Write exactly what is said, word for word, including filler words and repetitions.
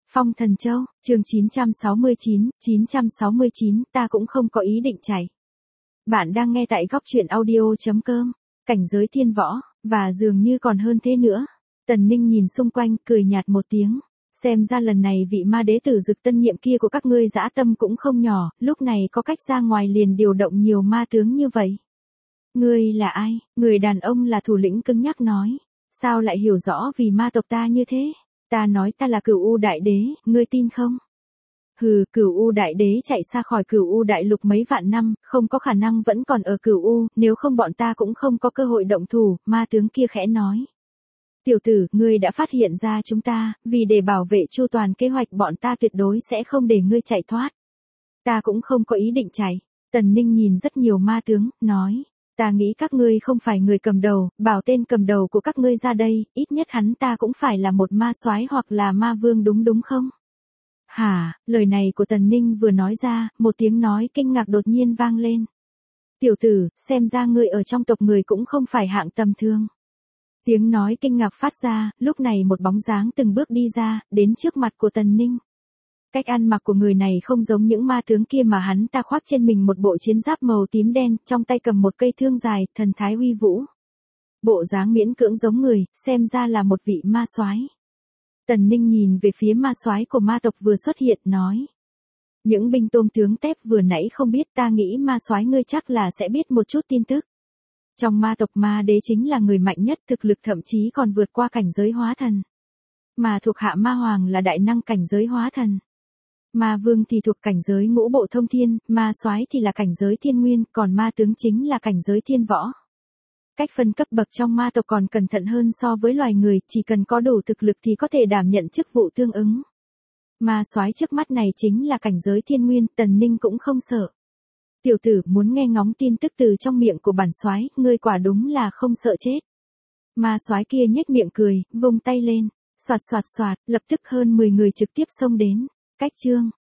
Phong Thần Châu, chương chín trăm sáu mươi chín, chín trăm sáu mươi chín, ta cũng không có ý định chạy. Bạn đang nghe tại góc truyện audio chấm com, cảnh giới thiên võ, và dường như còn hơn thế nữa. Tần Ninh nhìn xung quanh, cười nhạt một tiếng. Xem ra lần này vị ma đế tử Dực tân nhiệm kia của các ngươi dã tâm cũng không nhỏ, lúc này có cách ra ngoài liền điều động nhiều ma tướng như vậy. Ngươi là ai? Người đàn ông là thủ lĩnh cứng nhắc nói. Sao lại hiểu rõ vì ma tộc ta như thế? Ta nói ta là Cửu U Đại Đế, ngươi tin không? Hừ, Cửu U Đại Đế chạy xa khỏi Cửu U Đại Lục mấy vạn năm, không có khả năng vẫn còn ở Cửu U, nếu không bọn ta cũng không có cơ hội động thủ, ma tướng kia khẽ nói. Tiểu tử, ngươi đã phát hiện ra chúng ta, vì để bảo vệ chu toàn kế hoạch bọn ta tuyệt đối sẽ không để ngươi chạy thoát. Ta cũng không có ý định chạy. Tần Ninh nhìn rất nhiều ma tướng, nói. Ta nghĩ các ngươi không phải người cầm đầu, bảo tên cầm đầu của các ngươi ra đây, ít nhất hắn ta cũng phải là một ma soái hoặc là ma vương đúng đúng không? Hả, lời này của Tần Ninh vừa nói ra, một tiếng nói kinh ngạc đột nhiên vang lên. Tiểu tử, xem ra ngươi ở trong tộc người cũng không phải hạng tầm thường. Tiếng nói kinh ngạc phát ra, lúc này một bóng dáng từng bước đi ra, đến trước mặt của Tần Ninh. Cách ăn mặc của người này không giống những ma tướng kia mà hắn ta khoác trên mình một bộ chiến giáp màu tím đen, trong tay cầm một cây thương dài, thần thái uy vũ. Bộ dáng miễn cưỡng giống người, xem ra là một vị ma soái. Tần Ninh nhìn về phía ma soái của ma tộc vừa xuất hiện, nói. Những binh tôm tướng tép vừa nãy không biết, ta nghĩ ma soái ngươi chắc là sẽ biết một chút tin tức. Trong ma tộc ma đế chính là người mạnh nhất, thực lực thậm chí còn vượt qua cảnh giới hóa thần. Mà thuộc hạ ma hoàng là đại năng cảnh giới hóa thần. Ma vương thì thuộc cảnh giới ngũ bộ thông thiên, ma soái thì là cảnh giới thiên nguyên, còn ma tướng chính là cảnh giới thiên võ. Cách phân cấp bậc trong ma tộc còn cẩn thận hơn so với loài người, chỉ cần có đủ thực lực thì có thể đảm nhận chức vụ tương ứng. Ma soái trước mắt này chính là cảnh giới thiên nguyên, Tần Ninh cũng không sợ. Tiểu tử, muốn nghe ngóng tin tức từ trong miệng của bản soái, ngươi quả đúng là không sợ chết. Ma soái kia nhếch miệng cười, vung tay lên, xoạt xoạt xoạt, lập tức hơn mười người trực tiếp xông đến. Cách chương,